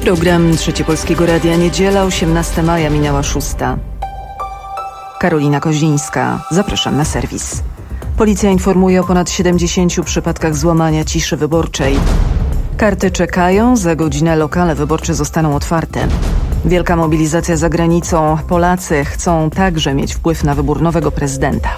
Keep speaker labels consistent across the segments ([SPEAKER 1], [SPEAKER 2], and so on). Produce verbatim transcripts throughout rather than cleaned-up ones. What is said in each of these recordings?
[SPEAKER 1] Program Trzecie Polskiego Radia, niedziela, osiemnastego maja, minęła szósta. Karolina Koźlińska. Zapraszam na serwis. Policja informuje o ponad siedemdziesięciu przypadkach złamania ciszy wyborczej. Karty czekają, za godzinę lokale wyborcze zostaną otwarte. Wielka mobilizacja za granicą. Polacy chcą także mieć wpływ na wybór nowego prezydenta.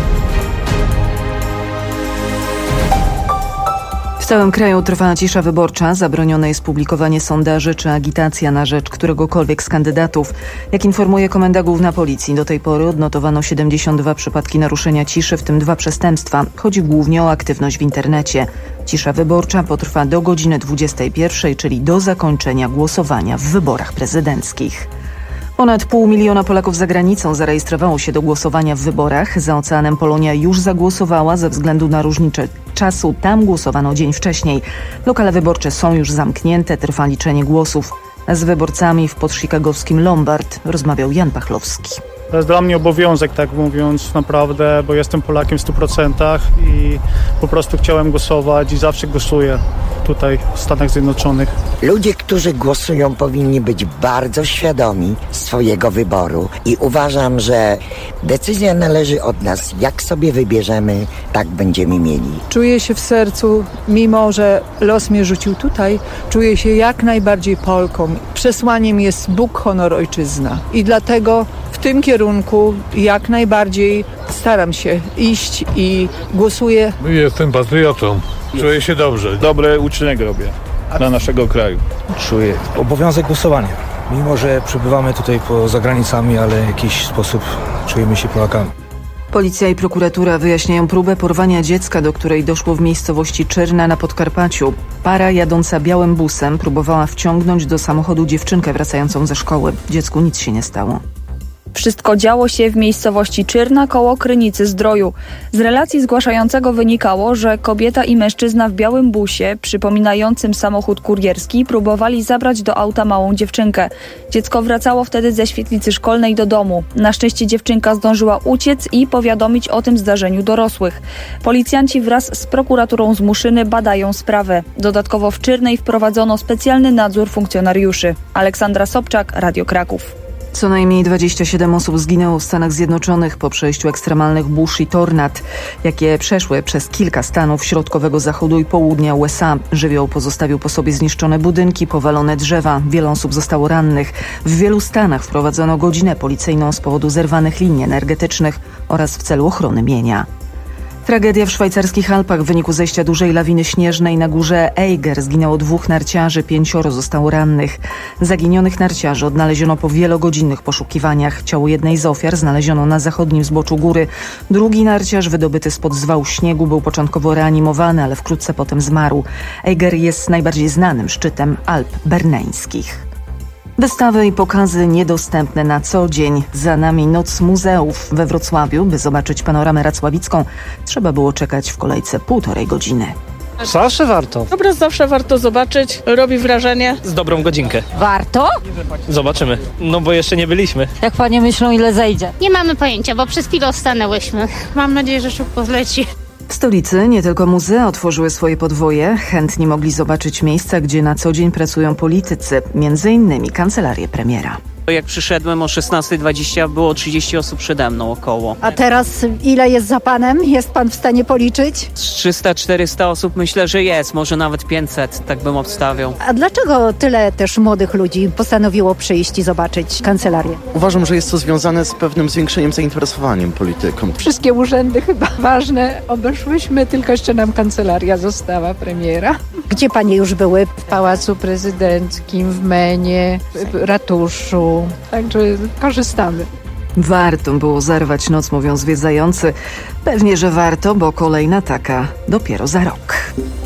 [SPEAKER 1] W całym kraju trwa cisza wyborcza. Zabronione jest publikowanie sondaży czy agitacja na rzecz któregokolwiek z kandydatów. Jak informuje Komenda Główna Policji, do tej pory odnotowano siedemdziesiąt dwa przypadki naruszenia ciszy, w tym dwa przestępstwa. Chodzi głównie o aktywność w internecie. Cisza wyborcza potrwa do godziny dwudziestej pierwszej, czyli do zakończenia głosowania w wyborach prezydenckich. Ponad pół miliona Polaków za granicą zarejestrowało się do głosowania w wyborach. Za oceanem Polonia już zagłosowała. Ze względu na różnicę czasu tam głosowano dzień wcześniej. Lokale wyborcze są już zamknięte, trwa liczenie głosów. Z wyborcami w podchicagowskim Lombard rozmawiał Jan Pachlowski.
[SPEAKER 2] To jest dla mnie obowiązek, tak mówiąc, naprawdę, bo jestem Polakiem w stu procentach i po prostu chciałem głosować i zawsze głosuję tutaj w Stanach Zjednoczonych.
[SPEAKER 3] Ludzie, którzy głosują, powinni być bardzo świadomi swojego wyboru i uważam, że decyzja należy od nas. Jak sobie wybierzemy, tak będziemy mieli.
[SPEAKER 4] Czuję się w sercu, mimo że los mnie rzucił tutaj, czuję się jak najbardziej Polką. Przesłaniem jest Bóg, honor, ojczyzna. I dlatego w tym kierunku jak najbardziej staram się iść i głosuję.
[SPEAKER 5] Jestem patriotą. Czuję się dobrze.
[SPEAKER 6] Dobry uczynek robię dla naszego kraju.
[SPEAKER 7] Czuję obowiązek głosowania. Mimo że przebywamy tutaj poza granicami, ale w jakiś sposób czujemy się Polakami.
[SPEAKER 1] Policja i prokuratura wyjaśniają próbę porwania dziecka, do której doszło w miejscowości Czyrna na Podkarpaciu. Para jadąca białym busem próbowała wciągnąć do samochodu dziewczynkę wracającą ze szkoły. Dziecku nic się nie stało.
[SPEAKER 8] Wszystko działo się w miejscowości Czyrna koło Krynicy Zdroju. Z relacji zgłaszającego wynikało, że kobieta i mężczyzna w białym busie, przypominającym samochód kurierski, próbowali zabrać do auta małą dziewczynkę. Dziecko wracało wtedy ze świetlicy szkolnej do domu. Na szczęście dziewczynka zdążyła uciec i powiadomić o tym zdarzeniu dorosłych. Policjanci wraz z prokuraturą z Muszyny badają sprawę. Dodatkowo w Czyrnej wprowadzono specjalny nadzór funkcjonariuszy. Aleksandra Sobczak, Radio Kraków.
[SPEAKER 1] Co najmniej dwadzieścia siedem osób zginęło w Stanach Zjednoczonych po przejściu ekstremalnych burz i tornad, jakie przeszły przez kilka stanów środkowego zachodu i południa U S A. Żywioł pozostawił po sobie zniszczone budynki, powalone drzewa. Wiele osób zostało rannych. W wielu stanach wprowadzono godzinę policyjną z powodu zerwanych linii energetycznych oraz w celu ochrony mienia. Tragedia w szwajcarskich Alpach w wyniku zejścia dużej lawiny śnieżnej na górze Eiger. Zginęło dwóch narciarzy, pięcioro zostało rannych. Zaginionych narciarzy odnaleziono po wielogodzinnych poszukiwaniach. Ciało jednej z ofiar znaleziono na zachodnim zboczu góry. Drugi narciarz, wydobyty spod zwału śniegu, był początkowo reanimowany, ale wkrótce potem zmarł. Eiger jest najbardziej znanym szczytem Alp Berneńskich. Wystawy i pokazy niedostępne na co dzień. Za nami Noc Muzeów we Wrocławiu. By zobaczyć panoramę racławicką, trzeba było czekać w kolejce półtorej godziny.
[SPEAKER 9] Zawsze warto.
[SPEAKER 10] Obraz zawsze warto zobaczyć. Robi wrażenie.
[SPEAKER 9] Z dobrą godzinkę.
[SPEAKER 11] Warto?
[SPEAKER 9] Zobaczymy. No bo jeszcze nie byliśmy.
[SPEAKER 11] Jak panie myślą, ile zejdzie?
[SPEAKER 12] Nie mamy pojęcia, bo przez chwilę stanęłyśmy. Mam nadzieję, że szybko zleci.
[SPEAKER 1] W stolicy nie tylko muzea otworzyły swoje podwoje. Chętni mogli zobaczyć miejsca, gdzie na co dzień pracują politycy, między innymi kancelarię premiera.
[SPEAKER 13] Jak przyszedłem o szesnasta dwadzieścia, było trzydzieści osób przede mną około.
[SPEAKER 14] A teraz ile jest za panem? Jest pan w stanie policzyć?
[SPEAKER 13] Z trzysta czterysta osób myślę, że jest, może nawet pięćset, tak bym obstawiał.
[SPEAKER 14] A dlaczego tyle też młodych ludzi postanowiło przyjść i zobaczyć kancelarię?
[SPEAKER 15] Uważam, że jest to związane z pewnym zwiększeniem zainteresowaniem polityką.
[SPEAKER 4] Wszystkie urzędy chyba ważne obeszłyśmy, tylko jeszcze nam kancelaria została premiera.
[SPEAKER 14] Gdzie panie już były?
[SPEAKER 4] W Pałacu Prezydenckim, w Menie, w ratuszu. Także korzystamy.
[SPEAKER 1] Warto było zarwać noc, mówią zwiedzający. Pewnie, że warto, bo kolejna taka dopiero za rok.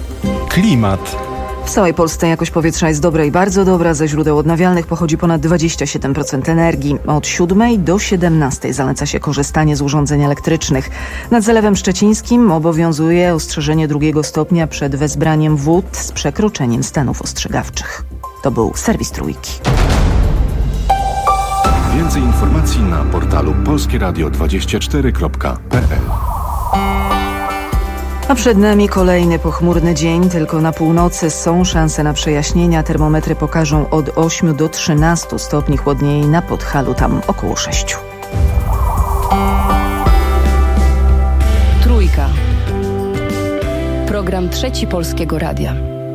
[SPEAKER 16] Klimat.
[SPEAKER 1] W całej Polsce jakość powietrza jest dobra i bardzo dobra. Ze źródeł odnawialnych pochodzi ponad dwadzieścia siedem procent energii. Od siódmej do siedemnastej zaleca się korzystanie z urządzeń elektrycznych. Nad Zalewem Szczecińskim obowiązuje ostrzeżenie drugiego stopnia przed wezbraniem wód z przekroczeniem stanów ostrzegawczych. To był serwis Trójki.
[SPEAKER 17] Więcej informacji na portalu polskieradio dwadzieścia cztery kropka p l.
[SPEAKER 1] A przed nami kolejny pochmurny dzień, tylko na północy są szanse na przejaśnienia. Termometry pokażą od ośmiu do trzynastu stopni chłodniej, na Podhalu tam około sześciu.
[SPEAKER 11] Trójka. Program Trzeci Polskiego Radia.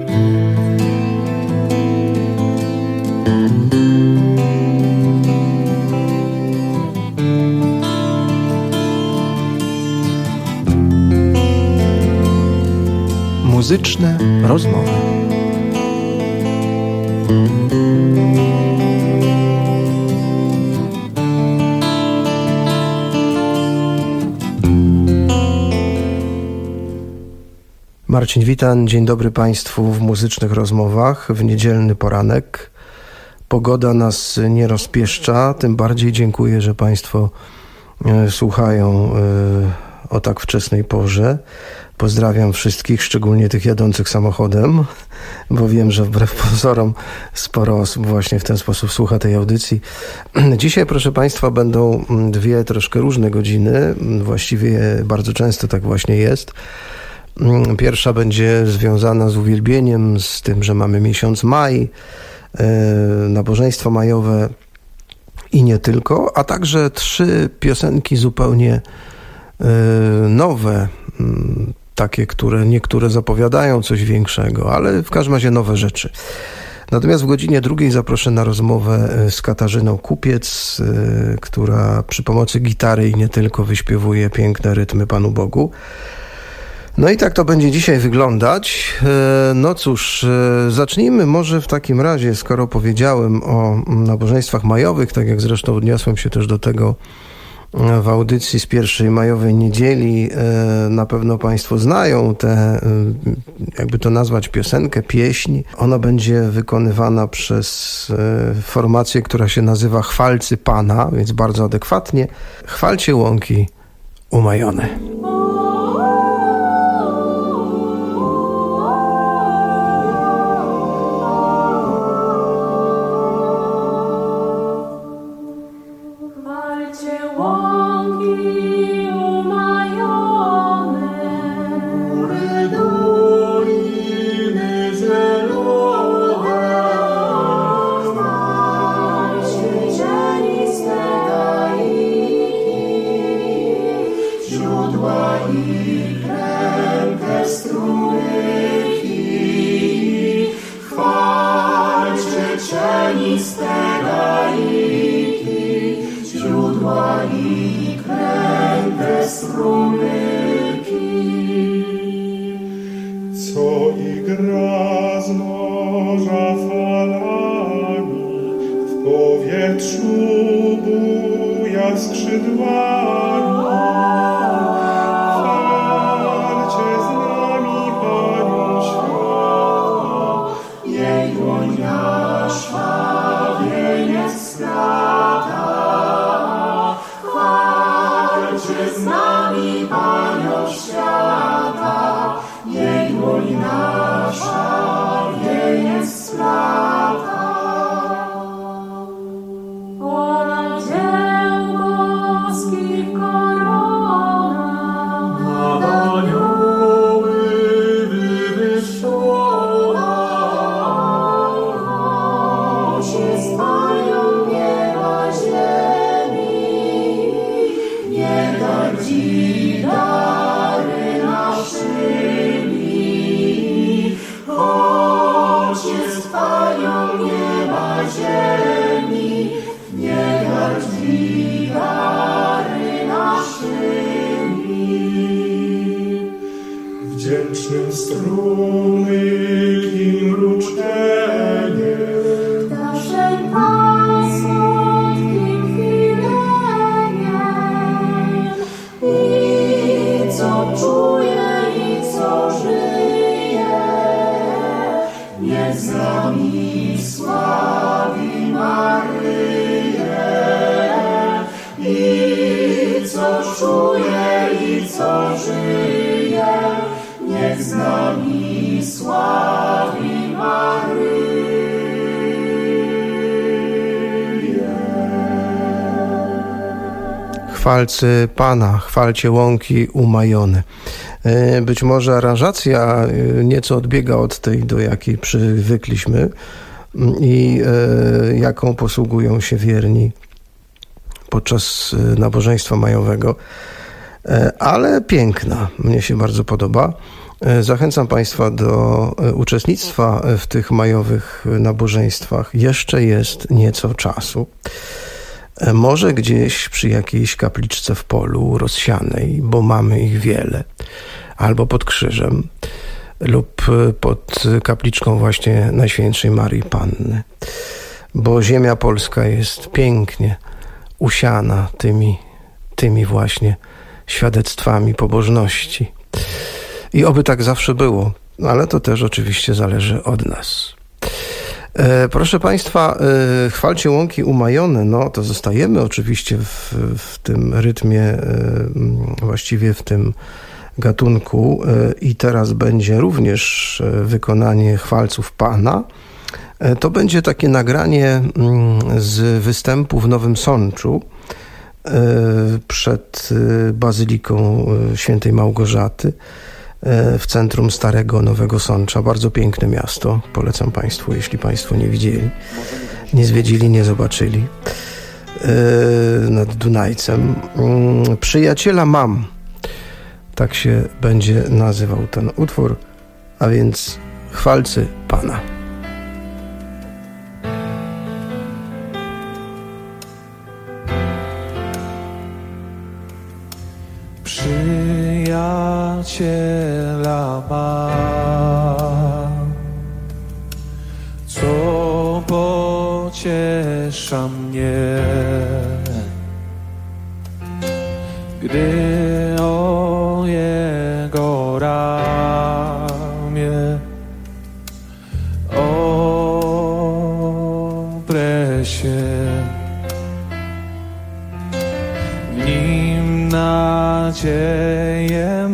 [SPEAKER 16] Muzyczne rozmowy. Marcin Witan, dzień dobry Państwu w Muzycznych Rozmowach w niedzielny poranek. Pogoda nas nie rozpieszcza, tym bardziej dziękuję, że Państwo e, słuchają e, o tak wczesnej porze. Pozdrawiam wszystkich, szczególnie tych jadących samochodem, bo wiem, że wbrew pozorom sporo osób właśnie w ten sposób słucha tej audycji. Dzisiaj, proszę Państwa, będą dwie troszkę różne godziny. Właściwie bardzo często tak właśnie jest. Pierwsza będzie związana z uwielbieniem, z tym, że mamy miesiąc maj, nabożeństwo majowe i nie tylko, a także trzy piosenki zupełnie nowe, takie, które niektóre zapowiadają coś większego, ale w każdym razie nowe rzeczy. Natomiast w godzinie drugiej zaproszę na rozmowę z Katarzyną Kupiec, która przy pomocy gitary i nie tylko wyśpiewuje piękne rytmy Panu Bogu. No i tak to będzie dzisiaj wyglądać. No cóż, zacznijmy może w takim razie, skoro powiedziałem o nabożeństwach majowych, tak jak zresztą odniosłem się też do tego w audycji z pierwszej majowej niedzieli. Na pewno Państwo znają tę, jakby to nazwać, piosenkę, pieśń. Ona będzie wykonywana przez formację, która się nazywa Chwalcy Pana, więc bardzo adekwatnie. Chwalcie łąki umajone. Chwalcy Pana, chwalcie łąki umajone. Być może aranżacja nieco odbiega od tej, do jakiej przywykliśmy i jaką posługują się wierni podczas nabożeństwa majowego, ale piękna, mnie się bardzo podoba. Zachęcam Państwa do uczestnictwa w tych majowych nabożeństwach. Jeszcze jest nieco czasu. Może gdzieś przy jakiejś kapliczce w polu rozsianej, bo mamy ich wiele, albo pod krzyżem, lub pod kapliczką właśnie Najświętszej Maryi Panny. Bo ziemia polska jest pięknie usiana tymi, tymi właśnie świadectwami pobożności. I oby tak zawsze było, ale to też oczywiście zależy od nas. E, proszę Państwa, e, chwalcie łąki umajone, no to zostajemy oczywiście w, w tym rytmie, e, właściwie w tym gatunku e, i teraz będzie również e, wykonanie chwalców Pana. E, to będzie takie nagranie m, z występu w Nowym Sączu e, przed e, Bazyliką e, Świętej Małgorzaty w centrum Starego Nowego Sącza. Bardzo piękne miasto. Polecam Państwu, jeśli Państwo nie widzieli, nie zwiedzili, nie zobaczyli. Nad Dunajcem. Przyjaciela mam. Tak się będzie nazywał ten utwór, a więc chwalcy Pana.
[SPEAKER 11] Przyjaciela mam, co pociesza mnie, gdy o jego ramię oprę się, w nim nadzieję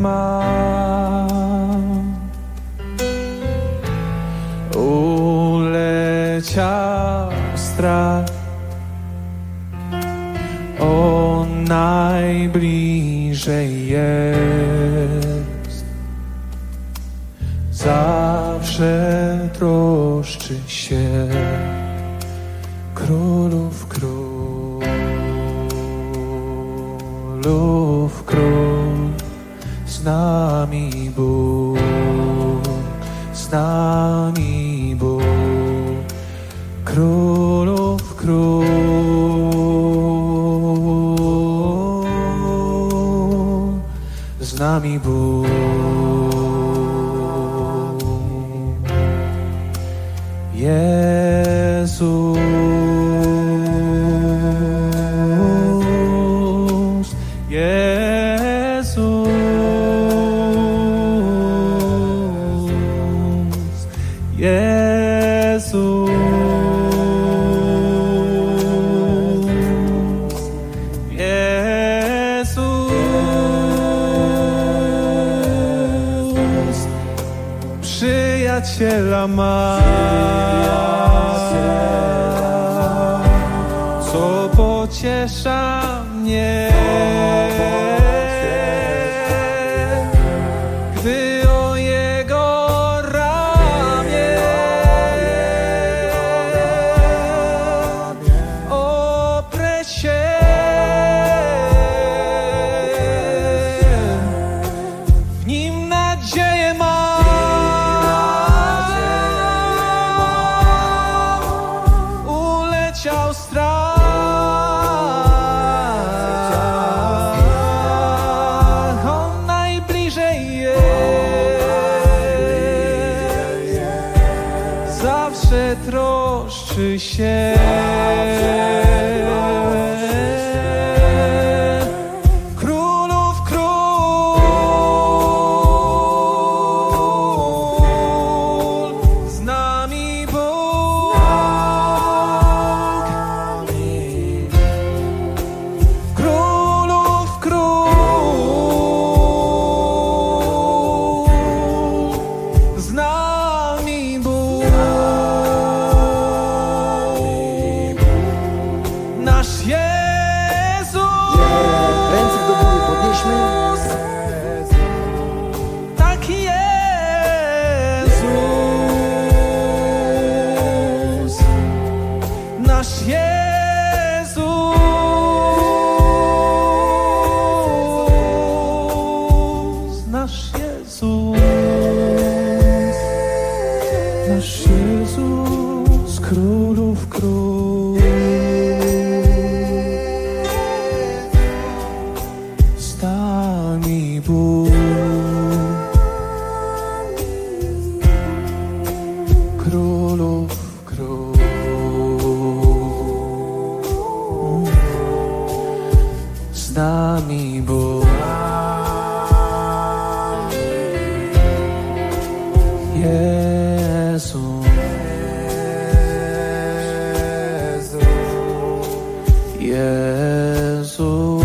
[SPEAKER 11] mam. Uleciał strach, on najbliżej jest, zawsze troszczy się królów król, królów król, z nami Bóg, z nami Bóg, królów król, z nami Bóg. Jezus, Jezus, Jezus, Jezus, przyjaciela ma, co pociesza mnie, gdy o jego ramię oprę się, w nim nadzieję mam. Uleciał strach, on najbliżej jest, zawsze troszczy się królów król, z nami Bóg, królów król, z nami Bóg, nasz Jezus, królów król. Z nami Bóg, królów król. Z nami Bóg, Jezu, Jezu,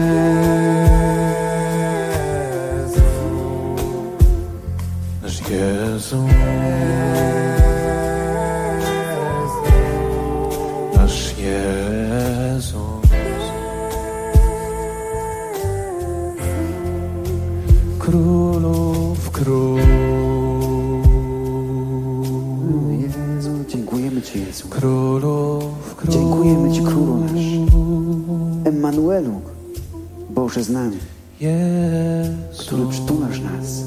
[SPEAKER 11] nasz Jezu, nasz Jezus, królów król.
[SPEAKER 18] Dziękujemy Ci, Jezu.
[SPEAKER 11] Królów, król.
[SPEAKER 18] Dziękujemy Ci, Królu nasz. Emmanuelu, Boże z nami,
[SPEAKER 11] Jezu,
[SPEAKER 18] który przytulasz nas.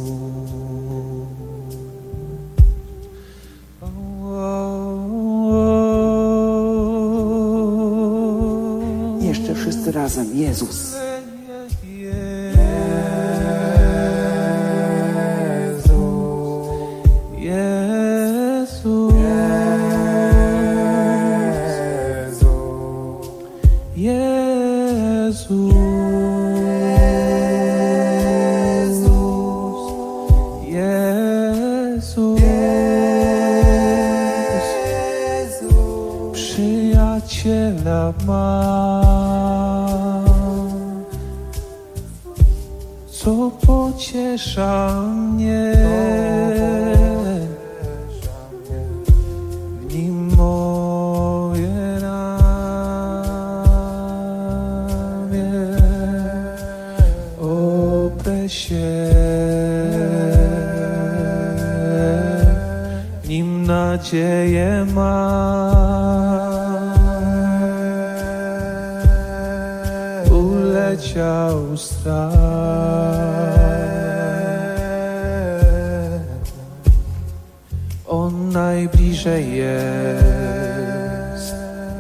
[SPEAKER 18] Jeszcze wszyscy razem, Jezus.
[SPEAKER 11] Przyjaciela ma, co pociesza mnie, w nim moje ramię oprę się, w nim nadzieję ma. Uleciał strach, on najbliżej jest,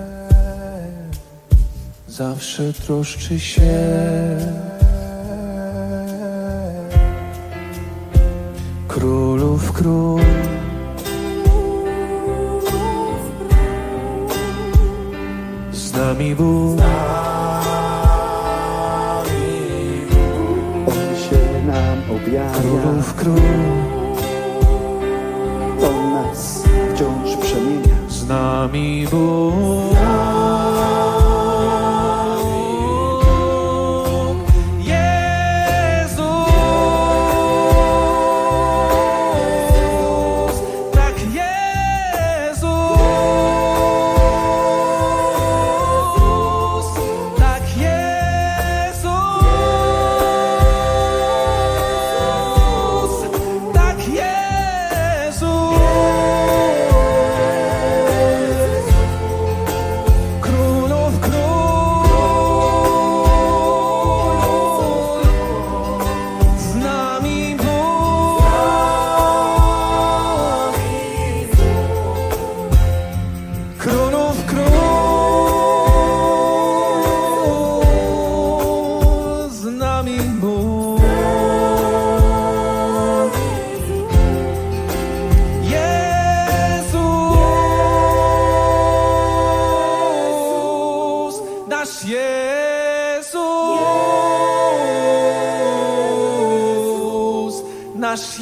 [SPEAKER 11] zawsze troszczy się. Królów król, z nami Bóg, królów król,
[SPEAKER 18] On nas wciąż przemienia.
[SPEAKER 11] z nami Bóg, Jezus, tak Jezus, tak Jezus. Nasz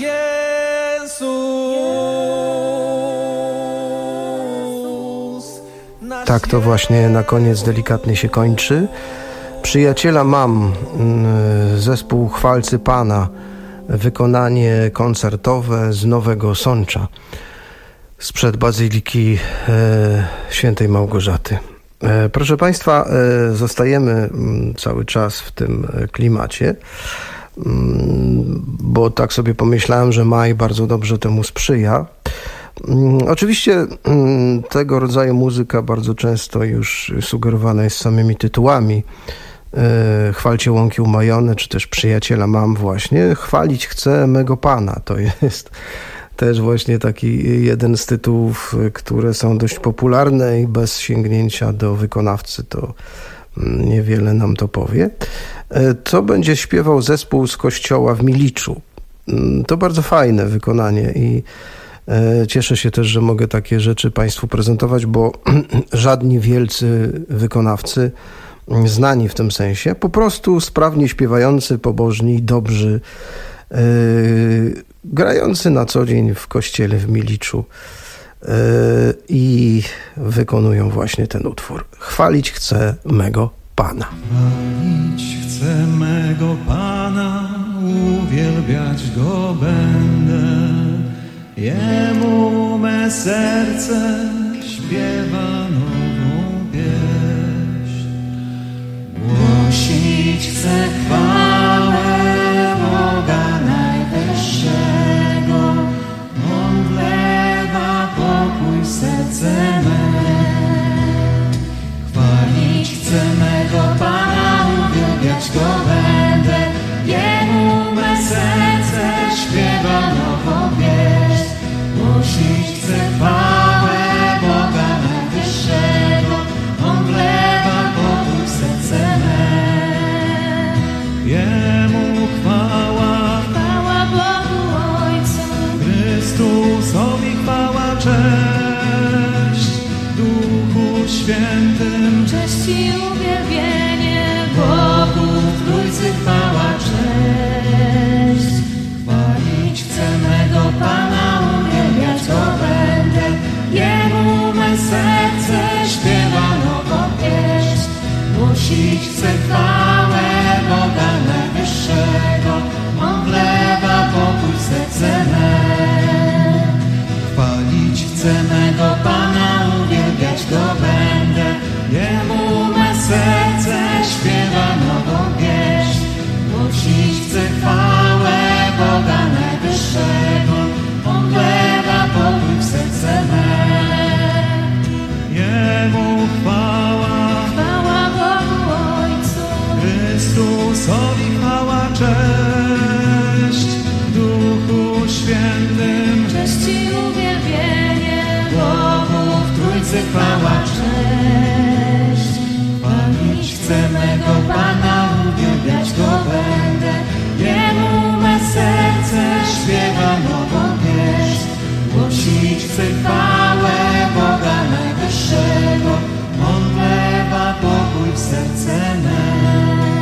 [SPEAKER 11] Jezus, nasz
[SPEAKER 16] Tak to właśnie na koniec delikatnie się kończy. Przyjaciela mam, zespół Chwalcy Pana, wykonanie koncertowe z Nowego Sącza sprzed Bazyliki e, Świętej Małgorzaty. E, proszę Państwa, e, zostajemy m, cały czas w tym klimacie, m, bo tak sobie pomyślałem, że maj bardzo dobrze temu sprzyja. M, oczywiście m, tego rodzaju muzyka bardzo często już sugerowana jest samymi tytułami. E, Chwalcie łąki umajone, czy też Przyjaciela mam właśnie. Chwalić chcę mego Pana. To jest też właśnie taki jeden z tytułów, które są dość popularne i bez sięgnięcia do wykonawcy to niewiele nam to powie. To będzie śpiewał zespół z kościoła w Miliczu. To bardzo fajne wykonanie i cieszę się też, że mogę takie rzeczy Państwu prezentować, bo żadni wielcy wykonawcy, znani w tym sensie, po prostu sprawnie śpiewający, pobożni, dobrzy, yy, grający na co dzień w kościele w Miliczu yy, i wykonują właśnie ten utwór. Chwalić chcę mego Pana.
[SPEAKER 11] Chwalić chcę mego Pana, uwielbiać Go będę. Jemu me serce śpiewa nową pieśń. Głosić chcę chwałę Boga Najwyższego. On wlewa pokój w serce me. Chwalić chcę mego Pana, uwielbiać Go będę. Jemu me serce śpiewa nową pieśń. Głosić chcę chwałę Boga Najwyższego. On wlewa pokój w serce me. Jemu chwała, chwała Bogu Ojcu, Chrystusowi chwała, cześć, Duchu Świętym, cześć i uwielbienie, Bogu w Trójcy chwała, cześć. Chwalić chcę mego Pana, uwielbiać Go będę. Jemu me serce śpiewa nową pieśń. Głosić chcę chwałę Boga Najwyższego. On wlewa pokój w serce me. Chwalić chcę mego Pana, uwielbiać Go będę. Jemu me serce śpiewa nową pieśń. Głosić chcę chwałę Boga Najwyższego. On wlewa pokój w serce me. Jemu chwała, chwała Bogu Ojcu, Chrystusowi chwała, cześć, Duchu Świętym, cześć i uwielbienie, Bogu w Trójcy chwała, cześć. Chwalić chcę mego Pana, uwielbiać Go będę. Jemu me serce śpiewa nową pieśń. Głosić chcę chwałę Boga Najwyższego. On wlewa pokój w serce me.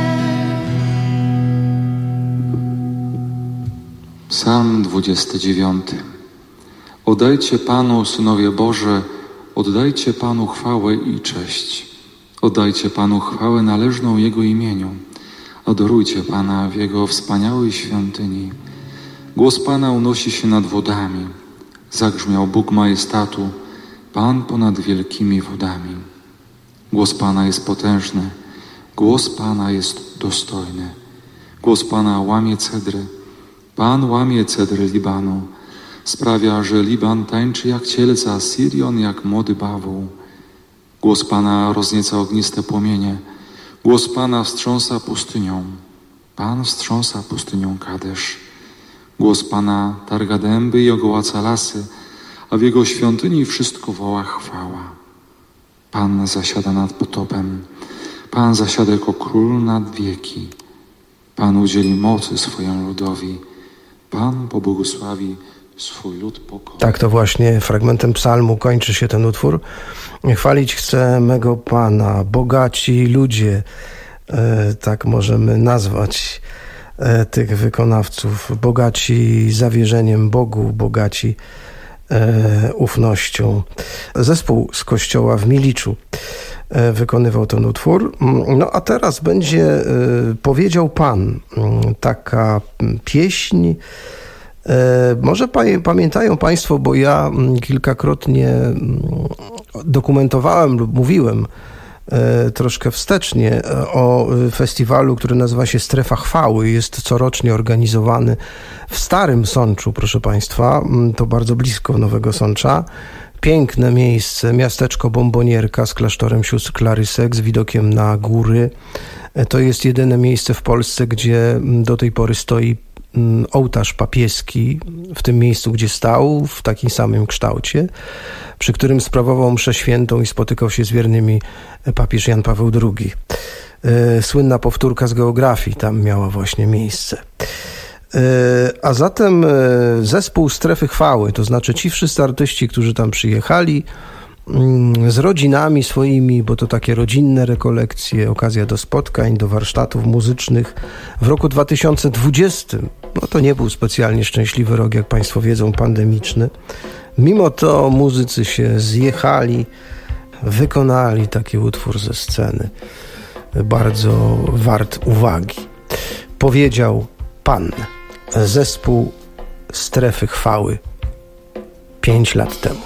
[SPEAKER 19] Psalm dwudziesty dziewiąty. Oddajcie Panu, synowie Boże, oddajcie Panu chwałę i cześć. Oddajcie Panu chwałę należną Jego imieniu. Adorujcie Pana w Jego wspaniałej świątyni. Głos Pana unosi się nad wodami. Zagrzmiał Bóg majestatu, Pan ponad wielkimi wodami. Głos Pana jest potężny, głos Pana jest dostojny. Głos Pana łamie cedry, Pan łamie cedry Libanu. Sprawia, że Liban tańczy jak cielca, Sirion jak młody bawół. Głos Pana roznieca ogniste płomienie, głos Pana wstrząsa pustynią. Pan wstrząsa pustynią Kadesz. Głos Pana targa dęby i ogołaca lasy, a w Jego świątyni wszystko woła chwała. Pan zasiada nad potopem, Pan zasiada jako król nad wieki. Pan udzieli mocy swojemu ludowi, Pan pobłogosławi swój lud pokoju.
[SPEAKER 16] Tak, to właśnie fragmentem psalmu kończy się ten utwór. Chwalić chcę mego Pana, bogaci ludzie, e, tak możemy nazwać e, tych wykonawców, bogaci zawierzeniem Bogu, bogaci e, ufnością. Zespół z kościoła w Miliczu e, wykonywał ten utwór. No a teraz będzie e, Powiedział Pan, taka pieśń. Może pamiętają Państwo, bo ja kilkakrotnie dokumentowałem lub mówiłem troszkę wstecznie o festiwalu, który nazywa się Strefa Chwały. Jest corocznie organizowany w Starym Sączu, proszę Państwa. To bardzo blisko Nowego Sącza. Piękne miejsce, miasteczko Bombonierka z klasztorem sióstr Klarysek, z widokiem na góry. To jest jedyne miejsce w Polsce, gdzie do tej pory stoi ołtarz papieski w tym miejscu, gdzie stał, w takim samym kształcie, przy którym sprawował mszę świętą i spotykał się z wiernymi papież Jan Paweł drugi. Słynna powtórka z geografii tam miała właśnie miejsce. A zatem zespół Strefy Chwały, to znaczy ci wszyscy artyści, którzy tam przyjechali z rodzinami swoimi, bo to takie rodzinne rekolekcje, okazja do spotkań, do warsztatów muzycznych w roku dwa tysiące dwudziestym. No to nie był specjalnie szczęśliwy rok, jak Państwo wiedzą, pandemiczny. Mimo to muzycy się zjechali, wykonali taki utwór ze sceny. Bardzo wart uwagi. Powiedział Pan, zespół Strefy Chwały pięć lat temu.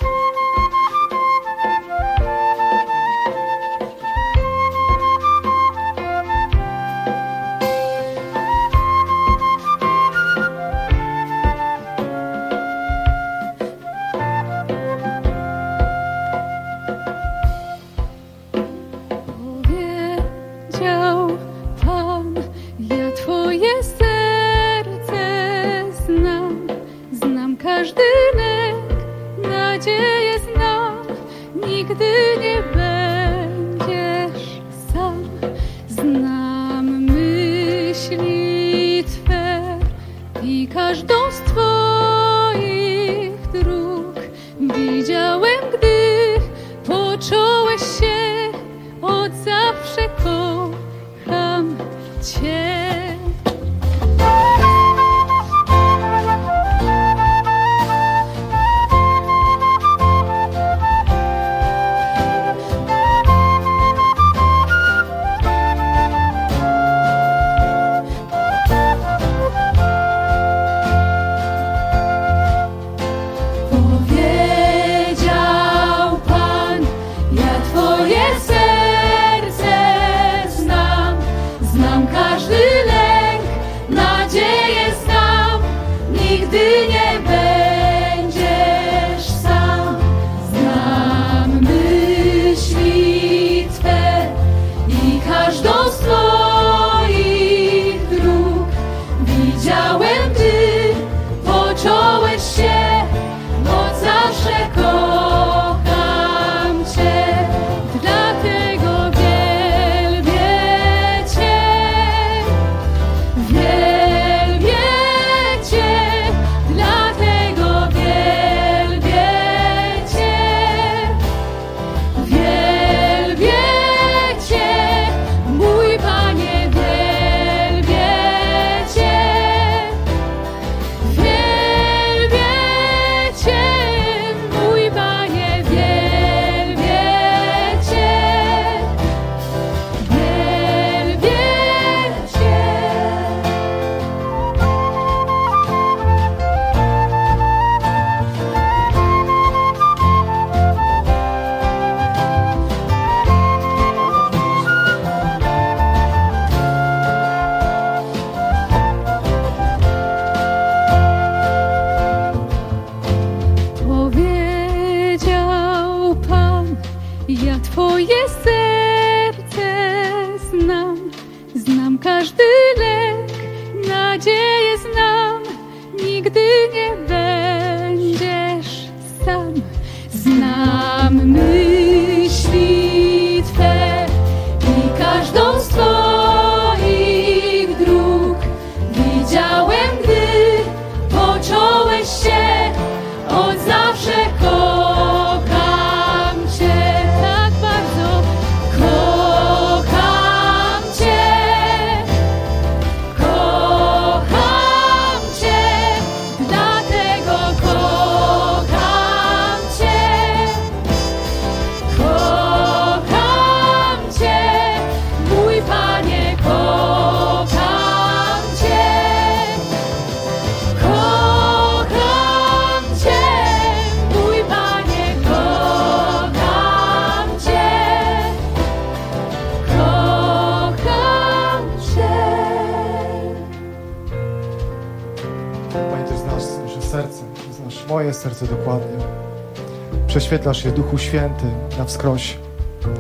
[SPEAKER 20] moje serce dokładnie. Prześwietlasz je, Duchu Święty, na wskroś.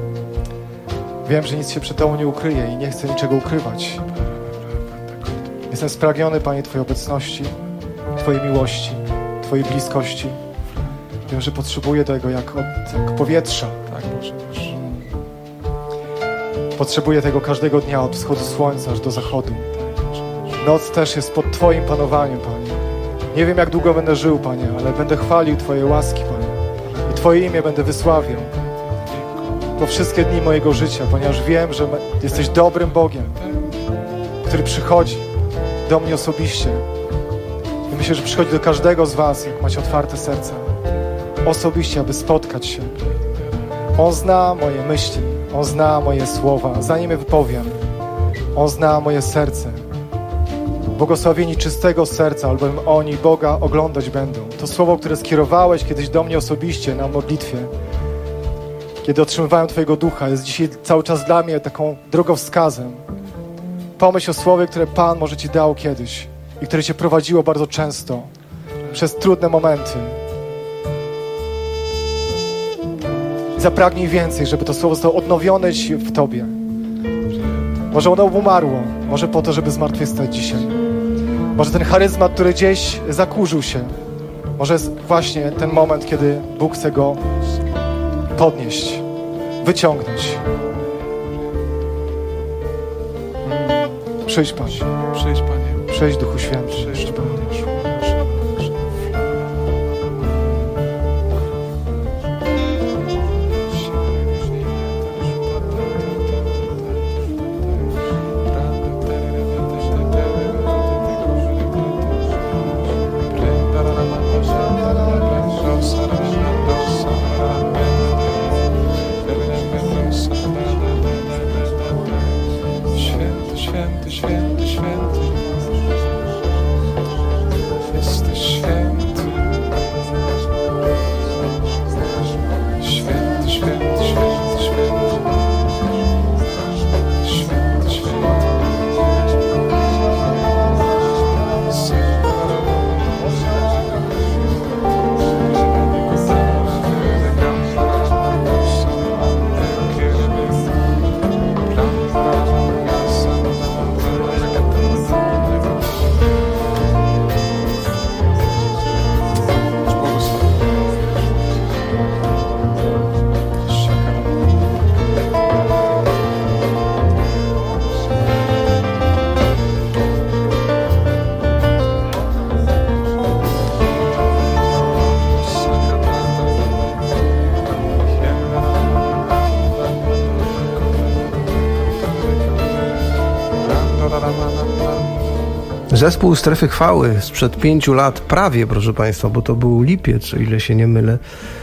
[SPEAKER 20] Wiem, że nic się przed Tobą nie ukryje i nie chcę niczego ukrywać. Jestem spragniony, Panie, Twojej obecności, Twojej miłości, Twojej bliskości. Wiem, że potrzebuję tego jak, od, jak powietrza, tak Boże. Potrzebuję tego każdego dnia, od wschodu słońca aż do zachodu. Noc też jest pod Twoim panowaniem, Panie. Nie wiem, jak długo będę żył, Panie, ale będę chwalił Twoje łaski, Panie. I Twoje imię będę wysławiał po wszystkie dni mojego życia, ponieważ wiem, że jesteś dobrym Bogiem, który przychodzi do mnie osobiście. I myślę, że przychodzi do każdego z was, jak macie otwarte serca, osobiście, aby spotkać się. On zna moje myśli, On zna moje słowa, zanim je wypowiem. On zna moje serce. Błogosławieni czystego serca, albowiem oni Boga oglądać będą. To słowo, które skierowałeś kiedyś do mnie osobiście na modlitwie, kiedy otrzymywałem Twojego ducha, jest dzisiaj cały czas dla mnie taką drogowskazem. Pomyśl o słowie, które Pan może Ci dał kiedyś i które Cię prowadziło bardzo często przez trudne momenty. I zapragnij więcej, żeby to słowo zostało odnowione w Tobie. Może ono umarło, może po to, żeby zmartwychwstać dzisiaj. Może ten charyzmat, który gdzieś zakurzył się, może jest właśnie ten moment, kiedy Bóg chce go podnieść, wyciągnąć. Przyjdź, Panie.
[SPEAKER 11] Przyjdź, Panie.
[SPEAKER 20] Przyjdź, Duchu Święty.
[SPEAKER 11] Przyjdź, Panie.
[SPEAKER 16] Zespół Strefy Chwały sprzed pięciu lat, prawie, proszę Państwa, bo to był lipiec, o ile się nie mylę,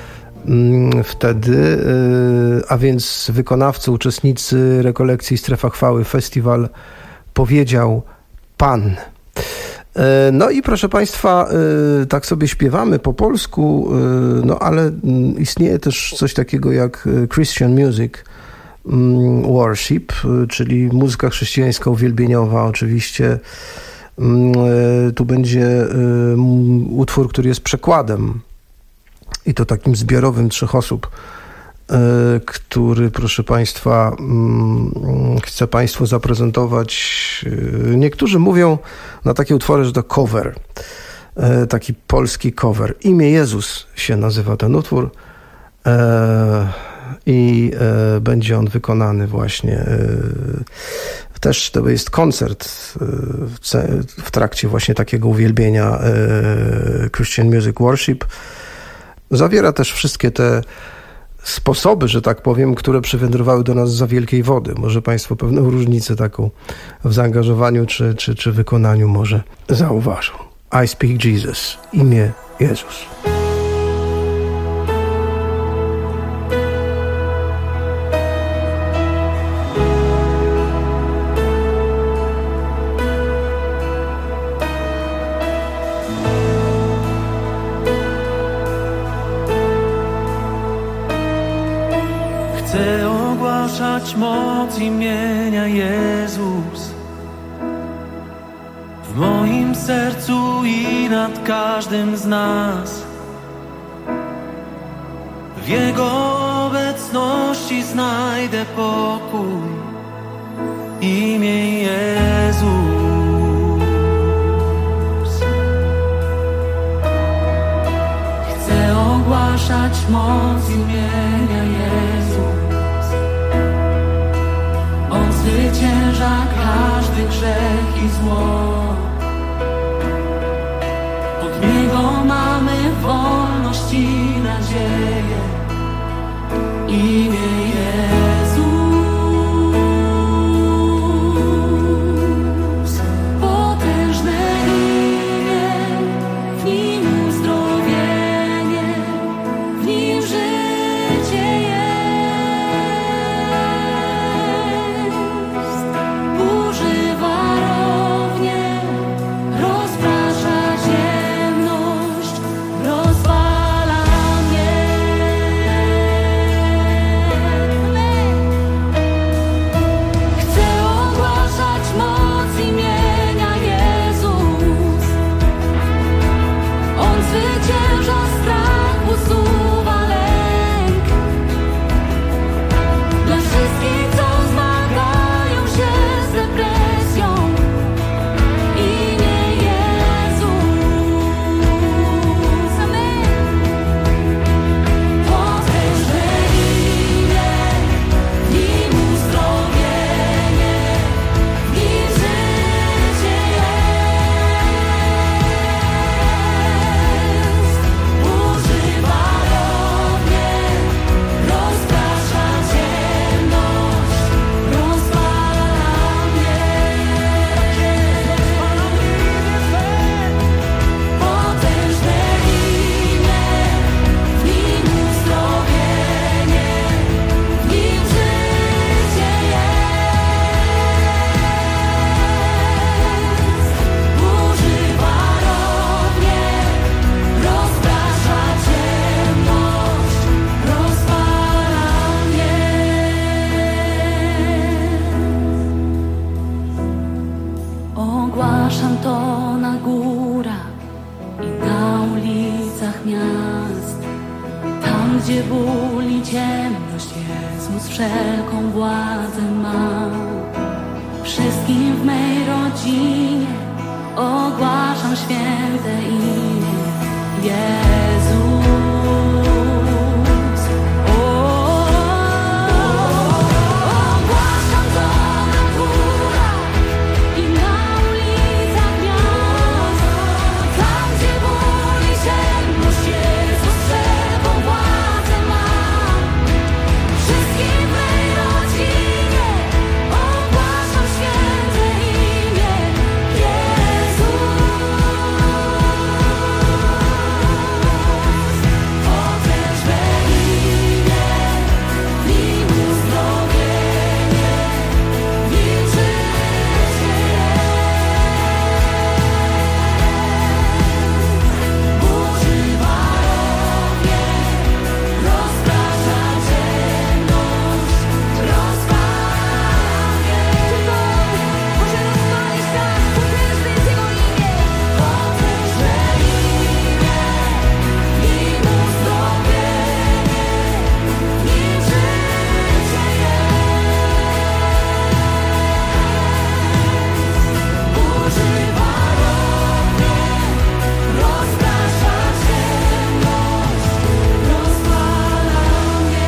[SPEAKER 16] wtedy, a więc wykonawcy, uczestnicy rekolekcji Strefa Chwały, festiwal Powiedział Pan. No i proszę Państwa, tak sobie śpiewamy po polsku, no ale istnieje też coś takiego jak Christian Music Worship, czyli muzyka chrześcijańska uwielbieniowa oczywiście. Tu będzie utwór, który jest przekładem i to takim zbiorowym trzech osób, który, proszę Państwa, chcę Państwu zaprezentować. Niektórzy mówią na takie utwory, że to cover, taki polski cover. Imię Jezus się nazywa ten utwór i będzie on wykonany właśnie. Też to jest koncert w trakcie właśnie takiego uwielbienia Christian Music Worship. Zawiera też wszystkie te sposoby, że tak powiem, które przywędrowały do nas za wielkiej wody. Może Państwo pewną różnicę taką w zaangażowaniu czy, czy, czy wykonaniu może zauważą. I speak Jesus. Imię Jezus.
[SPEAKER 11] Chcę ogłaszać moc imienia Jezus w moim sercu i nad każdym z nas. W Jego obecności znajdę pokój. Imię Jezus. ogłaszać moc imienia Jezus. On zwycięża każdy grzech i zło. Od Niego mamy wolność i nadzieję. Imię Jezus. Potężne imię, w Nim uzdrowienie, w Nim życie jest. Burzy warownie, rozprasza ciemność, rozwala mnie. Chcę ogłaszać moc imienia Jezus. On zwycięża strach, usuwa lęk. Dla wszystkich, co zmagają się z depresją, imię Jezus. Amen. Potężne imię, w Nim uzdrowienie, w Nim życie jest. Burzy warownie, rozprasza ciemność, rozwala mnie. Potężne imię, w Nim uzdrowienie, w Nim życie jest. Burzy warownie, rozprasza ciemność, rozwala mnie. Ogłaszam to na górach i na ulicach miast. Tam, gdzie ból i ciemność, Jezus wszelką władzę ma. Wszystkim w mej rodzinie ogłaszam święte imię Jezus. Ogłaszam to na górach i na ulicach miast. Tam, gdzie ból i ciemność, Jezus wszelką władzę ma. Wszystkim w mej rodzinie ogłaszam święte imię Jezus. Potężne imię, w Nim uzdrowienie, w Nim życie jest. Burzy warownie, rozprasza ciemność, rozwala mnie. Może rozwalić nas, potężne jest Jego imię. Potężne imię, w Nim uzdrowienie, w Nim życie jest. Burzy warownie, rozprasza ciemność, rozwala mnie.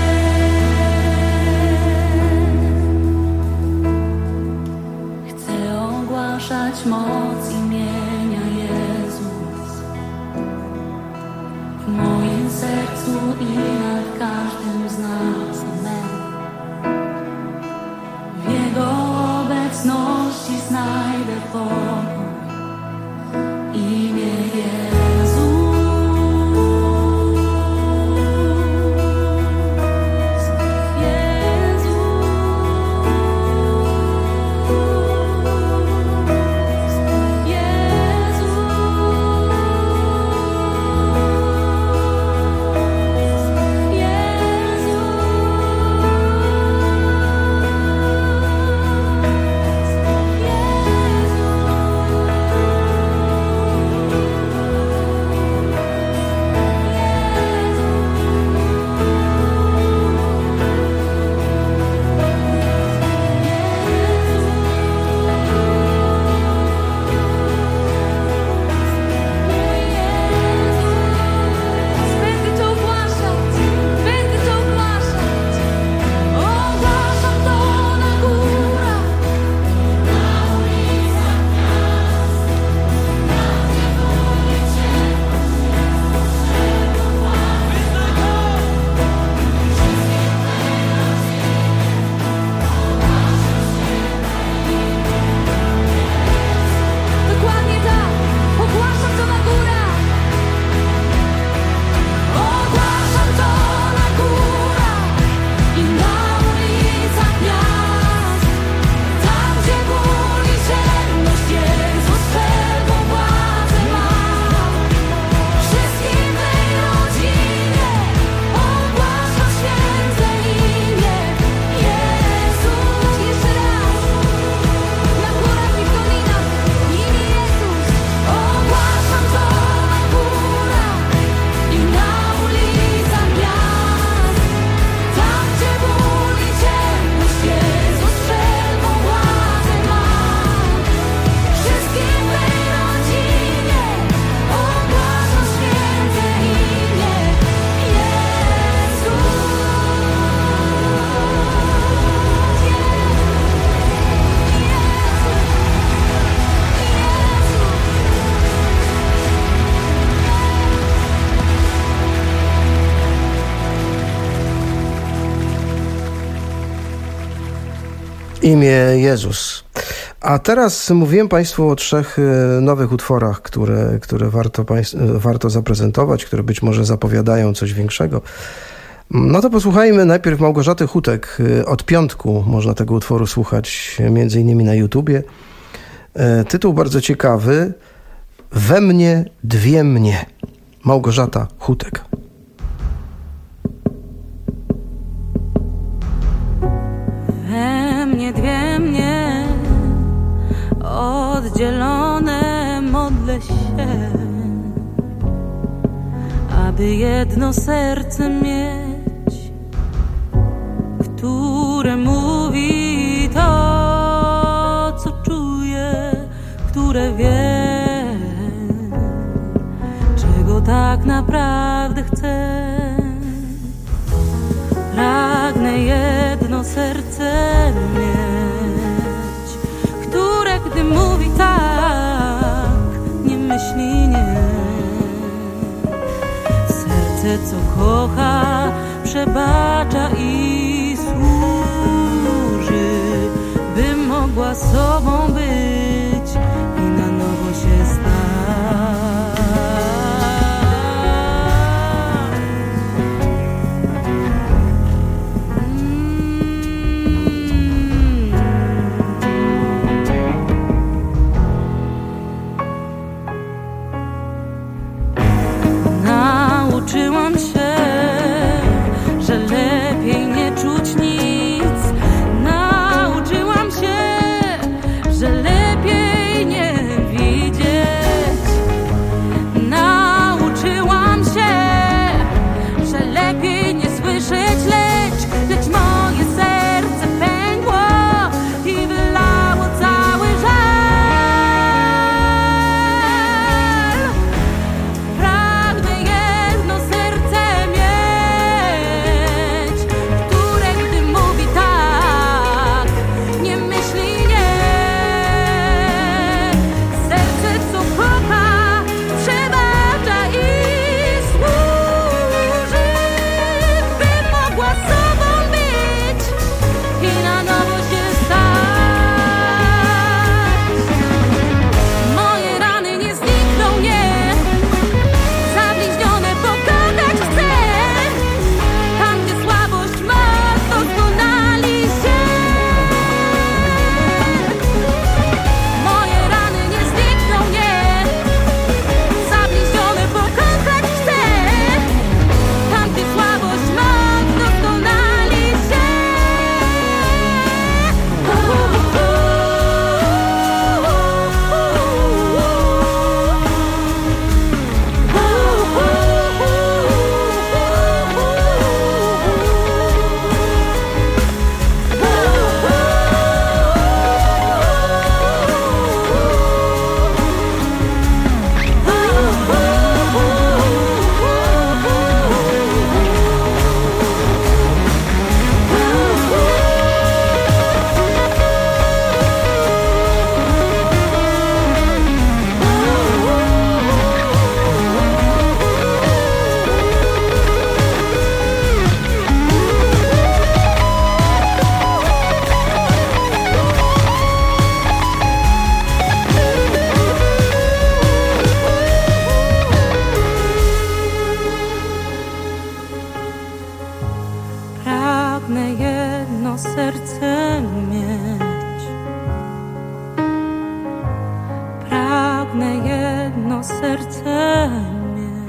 [SPEAKER 11] Chcę ogłaszać moc imienia Jezus w moim sercu i nad każdym z nas. Amen. W Jego obecności znajdę pokój. Imię Jezus. Jezus. Jezus.
[SPEAKER 16] Imię Jezus. A teraz mówiłem Państwu o trzech nowych utworach, które, które warto, warto zaprezentować, które być może zapowiadają coś większego. No to posłuchajmy najpierw Małgorzaty Hutek. Od piątku można tego utworu słuchać między innymi na YouTubie. Tytuł bardzo ciekawy. We mnie dwie mnie. Małgorzata Hutek.
[SPEAKER 11] We mnie dwie mnie oddzielone, modlę się, aby jedno serce mieć, które mówi to, co czuje, które wie, czego tak naprawdę chce. Pragnę jedno serce mieć, które gdy mówi tak, nie myśli nie. Serce, co kocha, przebacza i służy, by mogła sobą być i na nowo się stać. Nauczyłam się, że lepiej nie czuć nic. Nauczyłam się, że lepiej nie widzieć. Nauczyłam się, że lepiej nie słyszeć, lecz, lecz moje serce pękło i wylało cały żal. Pragnę jedno serce mieć, które gdy mówi tak, nie myśli nie. Serce, co kocha, przebacza i służy, by mogła sobą być i na nowo się stać. Moje rany nie znikną, nie. Zabliźnione pokochać chcę, tam gdzie słabość moc doskonali się. Moje rany nie znikną, nie. Zabliźnione pokochać chcę, tam gdzie słabość moc doskonali się. Pragnę jedno serce mieć. Pragnę jedno serce mieć.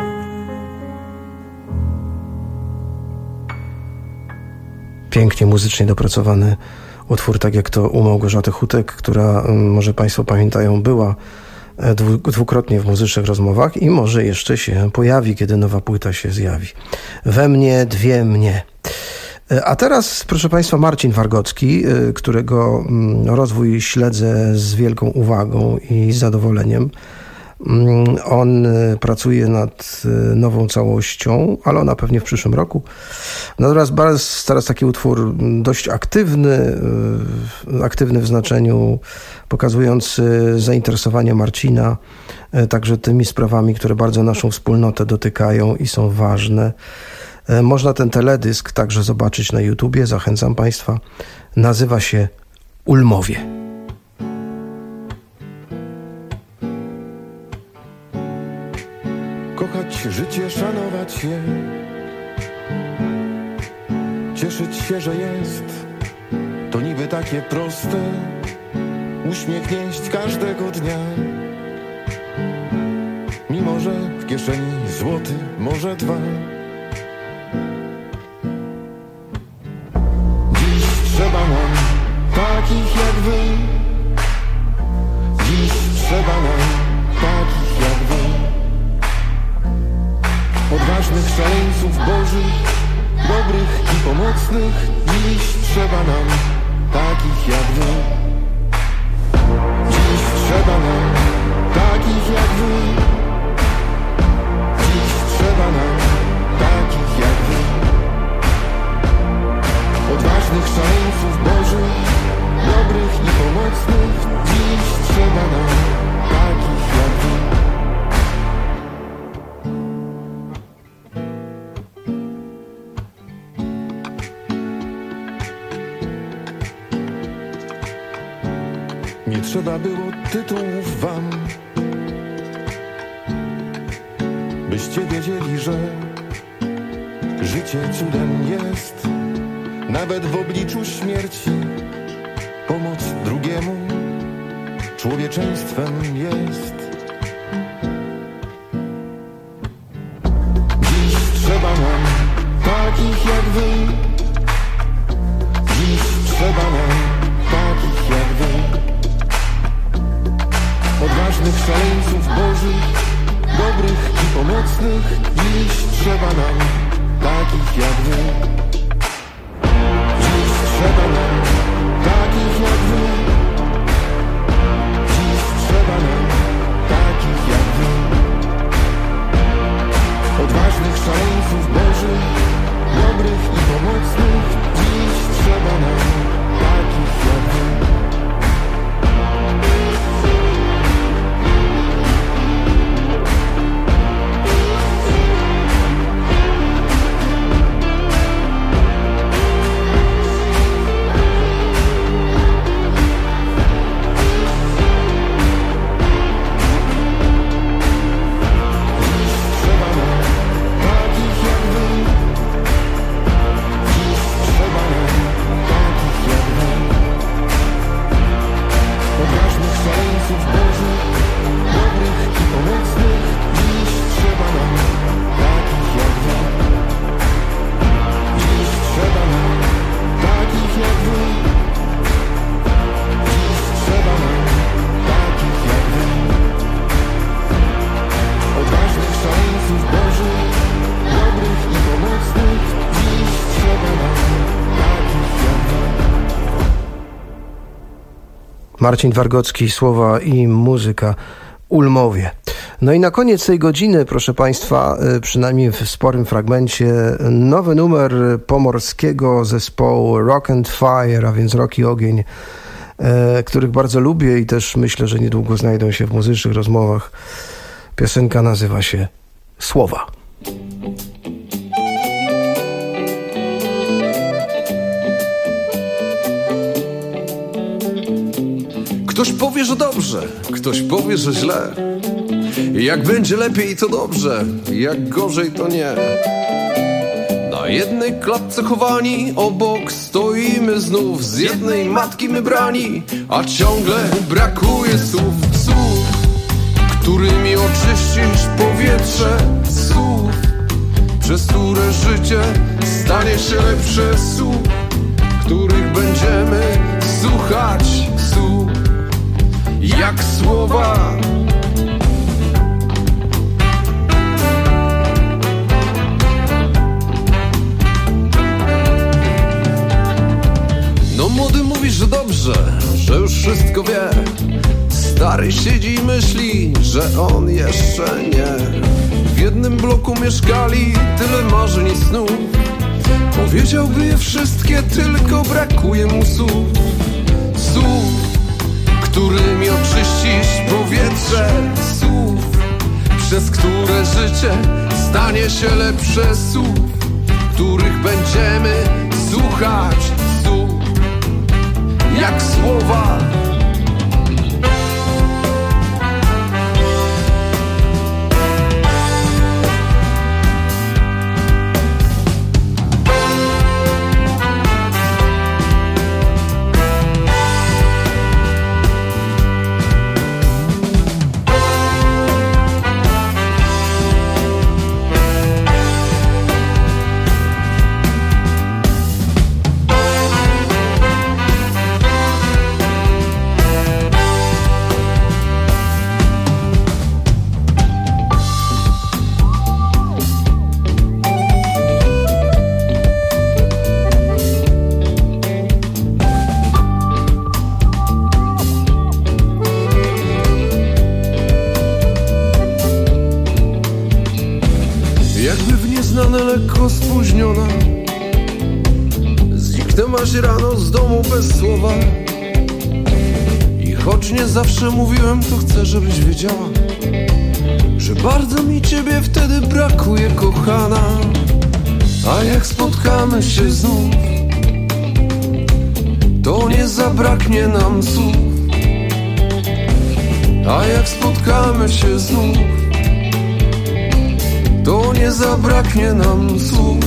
[SPEAKER 16] Pięknie muzycznie dopracowany utwór, tak jak to u Małgorzaty Hutek, która, może Państwo pamiętają, była dwukrotnie w muzycznych rozmowach i może jeszcze się pojawi, kiedy nowa płyta się zjawi. We mnie dwie mnie. A teraz, proszę Państwa, Marcin Wargocki, którego rozwój śledzę z wielką uwagą i zadowoleniem. On pracuje nad nową całością, ale ona pewnie w przyszłym roku. Natomiast teraz taki utwór dość aktywny, aktywny w znaczeniu pokazujący zainteresowanie Marcina także tymi sprawami, które bardzo naszą wspólnotę dotykają i są ważne. Można ten teledysk także zobaczyć na YouTubie, zachęcam Państwa. Nazywa się Ulmowie.
[SPEAKER 21] Kochać życie, szanować je, cieszyć się, że jest, to niby takie proste, uśmiech nieść każdego dnia. Mimo że w kieszeni złoty, może dwa. Dziś trzeba nam takich jak wy. Dziś trzeba nam takich jak wy. Odważnych szaleńców bożych, dobrych i pomocnych. Dziś trzeba nam takich jak wy. Dziś trzeba nam takich jak wy. Dziś trzeba nam takich jak wy. Odważnych szaleńców bożych, dobrych i pomocnych. Dziś trzeba nam takich jak wy. Nie trzeba było tytułów wam, byście wiedzieli, że życie cudem jest, nawet w obliczu śmierci. Pomoc drugiemu człowieczeństwem jest. Dziś trzeba nam takich jak wy. Dziś trzeba nam takich jak wy. Odważnych szaleńców bożych, dobrych i pomocnych. Dziś trzeba nam takich jak wy. Dziś trzeba nam takich jak wy. Dziś trzeba nam takich jak wy. Odważnych szaleńców bożych, dobrych i pomocnych. Dziś trzeba nam takich jak wy.
[SPEAKER 16] Marcin Wargocki, słowa i muzyka, Ulmowie. No i na koniec tej godziny, proszę Państwa, przynajmniej w sporym fragmencie, nowy numer pomorskiego zespołu Rock and Fire, a więc Rock i Ogień, e, których bardzo lubię i też myślę, że niedługo znajdą się w muzycznych rozmowach. Piosenka nazywa się Słowa.
[SPEAKER 22] Ktoś powie, że dobrze, ktoś powie, że źle. Jak będzie lepiej, to dobrze, jak gorzej, to nie. Na jednej klatce chowani, obok stoimy znów. Z jednej matki my brani, a ciągle brakuje słów. Słów, którymi oczyścisz powietrze. Słów, przez które życie stanie się lepsze. Słów, których będziemy słuchać. Słów jak słowa. No młody mówi, że dobrze, że już wszystko wie. Stary siedzi i myśli, że on jeszcze nie. W jednym bloku mieszkali, tyle marzeń i snów. Powiedziałby je wszystkie, tylko brakuje mu słów. Słów, którymi oczyścisz powietrze. Słów, przez które życie stanie się lepsze. Słów, których będziemy słuchać. Słów jak słowa. Lekko spóźniona, zniknęłaś rano z domu bez słowa. I choć nie zawsze mówiłem, to chcę, żebyś wiedziała, że bardzo mi ciebie wtedy brakuje, kochana. A jak spotkamy się znów, to nie zabraknie nam słów. A jak spotkamy się znów, to nie zabraknie nam słów.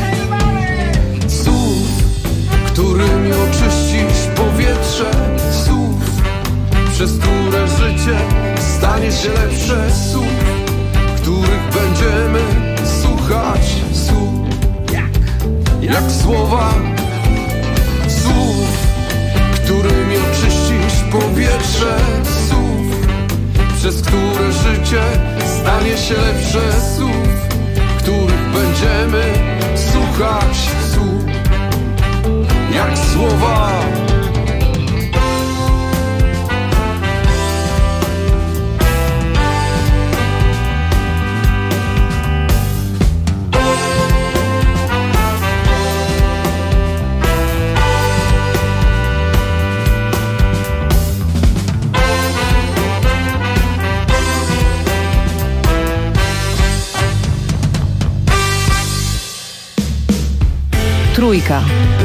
[SPEAKER 22] Słów, którymi oczyścisz powietrze. Słów, przez które życie stanie się lepsze. Słów, których będziemy słuchać. Słów, jak, jak słowa. Słów, którymi oczyścisz powietrze. Słów, przez które życie stanie się lepsze. Słów, których będziemy słuchać. Słów, jak słowa.
[SPEAKER 2] Trójka.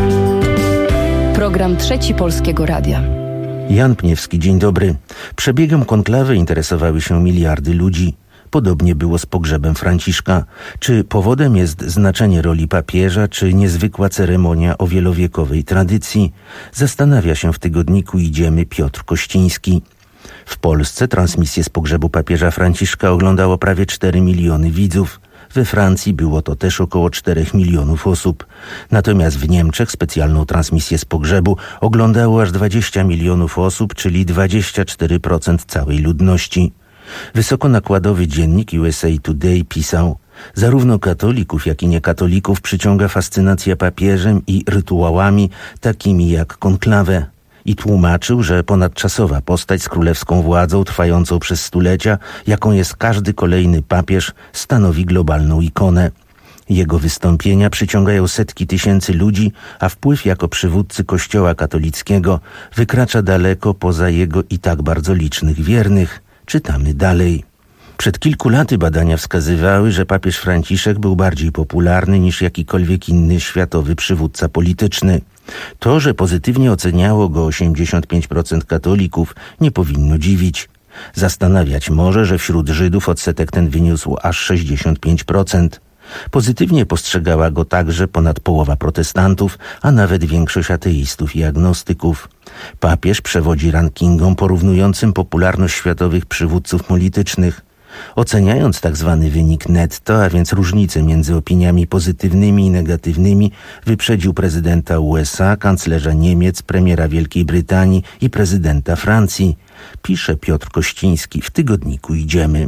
[SPEAKER 2] Program Trzeci Polskiego Radia.
[SPEAKER 3] Jan Pniewski, dzień dobry. Przebiegiem konklawy interesowały się miliardy ludzi. Podobnie było z pogrzebem Franciszka. Czy powodem jest znaczenie roli papieża, czy niezwykła ceremonia o wielowiekowej tradycji? Zastanawia się w tygodniku Idziemy Piotr Kościński. W Polsce transmisję z pogrzebu papieża Franciszka oglądało prawie cztery miliony widzów. We Francji było to też około czterech milionów osób. Natomiast w Niemczech specjalną transmisję z pogrzebu oglądało aż dwadzieścia milionów osób, czyli dwadzieścia cztery procent całej ludności. Wysokonakładowy dziennik U S A Today pisał: zarówno katolików, jak i niekatolików przyciąga fascynacja papieżem i rytuałami takimi jak konklawę. I tłumaczył, że ponadczasowa postać z królewską władzą trwającą przez stulecia, jaką jest każdy kolejny papież, stanowi globalną ikonę. Jego wystąpienia przyciągają setki tysięcy ludzi, a wpływ jako przywódcy Kościoła katolickiego wykracza daleko poza jego i tak bardzo licznych wiernych. Czytamy dalej. Przed kilku laty badania wskazywały, że papież Franciszek był bardziej popularny niż jakikolwiek inny światowy przywódca polityczny. To, że pozytywnie oceniało go osiemdziesiąt pięć procent katolików, nie powinno dziwić. Zastanawiać może, że wśród Żydów odsetek ten wyniósł aż sześćdziesiąt pięć procent. Pozytywnie postrzegała go także ponad połowa protestantów, a nawet większość ateistów i agnostyków. Papież przewodzi rankingom porównującym popularność światowych przywódców politycznych. Oceniając tak zwany wynik netto, a więc różnicę między opiniami pozytywnymi i negatywnymi, wyprzedził prezydenta U S A, kanclerza Niemiec, premiera Wielkiej Brytanii i prezydenta Francji. Pisze Piotr Kościński w tygodniku Idziemy.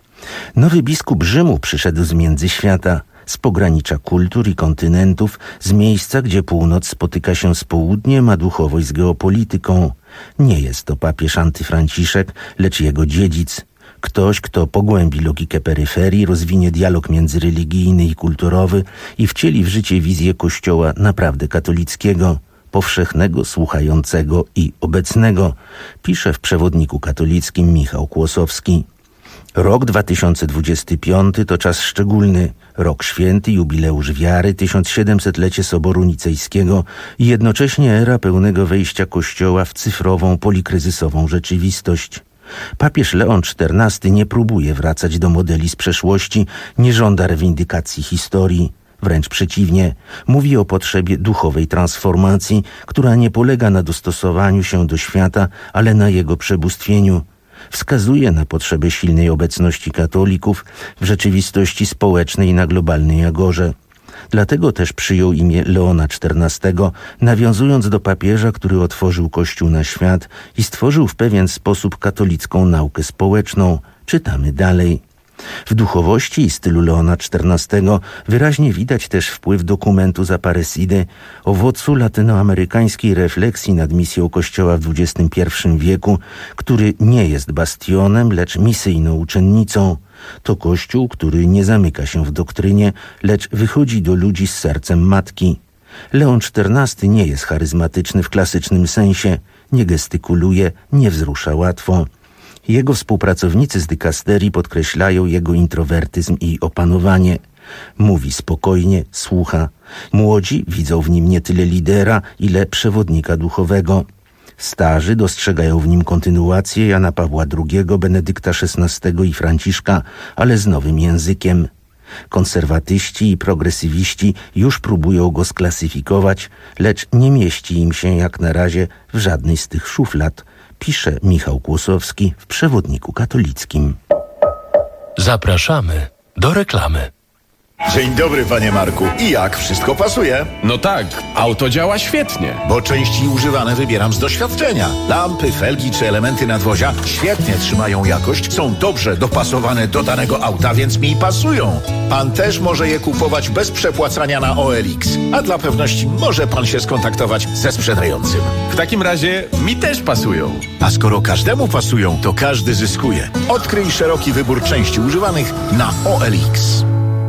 [SPEAKER 3] Nowy biskup Rzymu przyszedł z międzyświata, z pogranicza kultur i kontynentów, z miejsca, gdzie północ spotyka się z południem, a duchowość z geopolityką. Nie jest to papież antyfranciszek, lecz jego dziedzic. Ktoś, kto pogłębi logikę peryferii, rozwinie dialog międzyreligijny i kulturowy i wcieli w życie wizję Kościoła naprawdę katolickiego, powszechnego, słuchającego i obecnego, pisze w przewodniku katolickim Michał Kłosowski. Rok dwa tysiące dwudziesty piąty to czas szczególny, Rok święty, jubileusz wiary, tysiąc siedemsetlecie Soboru Nicejskiego i jednocześnie era pełnego wejścia Kościoła w cyfrową, polikryzysową rzeczywistość. Papież Leon czternasty nie próbuje wracać do modeli z przeszłości, nie żąda rewindykacji historii. Wręcz przeciwnie, mówi o potrzebie duchowej transformacji, która nie polega na dostosowaniu się do świata, ale na jego przebóstwieniu. Wskazuje na potrzebę silnej obecności katolików w rzeczywistości społecznej na globalnej agorze. Dlatego też przyjął imię Leona czternastego, nawiązując do papieża, który otworzył Kościół na świat i stworzył w pewien sposób katolicką naukę społeczną. Czytamy dalej. W duchowości i stylu Leona czternastego wyraźnie widać też wpływ dokumentu z Aparecidy, owocu latynoamerykańskiej refleksji nad misją Kościoła w dwudziestym pierwszym wieku, który nie jest bastionem, lecz misyjną uczennicą. To Kościół, który nie zamyka się w doktrynie, lecz wychodzi do ludzi z sercem matki. Leon czternasty nie jest charyzmatyczny w klasycznym sensie, nie gestykuluje, nie wzrusza łatwo. Jego współpracownicy z dykasterii podkreślają jego introwertyzm i opanowanie. Mówi spokojnie, słucha. Młodzi widzą w nim nie tyle lidera, ile przewodnika duchowego. Starzy dostrzegają w nim kontynuację Jana Pawła drugiego, Benedykta szesnastego i Franciszka, ale z nowym językiem. Konserwatyści i progresywiści już próbują go sklasyfikować, lecz nie mieści im się jak na razie w żadnej z tych szuflad, pisze Michał Kłosowski w Przewodniku Katolickim.
[SPEAKER 5] Zapraszamy do reklamy.
[SPEAKER 6] Dzień dobry, panie Marku. I jak? Wszystko pasuje?
[SPEAKER 5] No tak, auto działa świetnie.
[SPEAKER 6] Bo części używane wybieram z doświadczenia. Lampy, felgi czy elementy nadwozia świetnie trzymają jakość, są dobrze dopasowane do danego auta, więc mi pasują. Pan też może je kupować bez przepłacania na O L X. A dla pewności może pan się skontaktować ze sprzedającym.
[SPEAKER 5] W takim razie mi też pasują.
[SPEAKER 6] A skoro każdemu pasują, to każdy zyskuje. Odkryj szeroki wybór części używanych na O L X.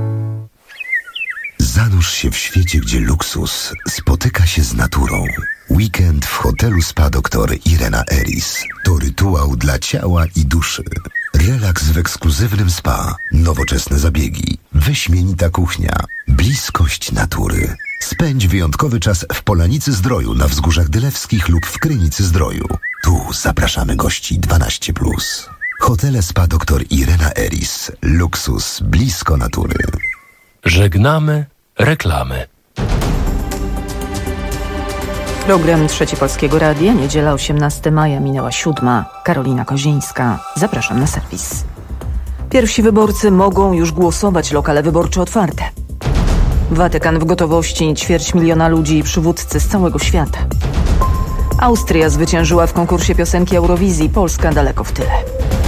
[SPEAKER 23] Zanurz się w świecie, gdzie luksus spotyka się z naturą. Weekend w hotelu Spa doktor Irena Eris to rytuał dla ciała i duszy. Relaks w ekskluzywnym spa, nowoczesne zabiegi, wyśmienita kuchnia, bliskość natury. Spędź wyjątkowy czas w Polanicy Zdroju na Wzgórzach Dylewskich lub w Krynicy Zdroju. Tu zapraszamy gości dwanaście plus. Hotele Spa doktor Irena Eris. Luksus blisko natury.
[SPEAKER 5] Żegnamy reklamy.
[SPEAKER 1] Program Trzeci Polskiego Radia, niedziela osiemnastego maja, minęła siódma. Karolina Kozińska. Zapraszam na serwis. Pierwsi wyborcy mogą już głosować, lokale wyborcze otwarte. Watykan w gotowości, ćwierć miliona ludzi i przywódcy z całego świata. Austria zwyciężyła w konkursie piosenki Eurowizji, Polska daleko w tyle.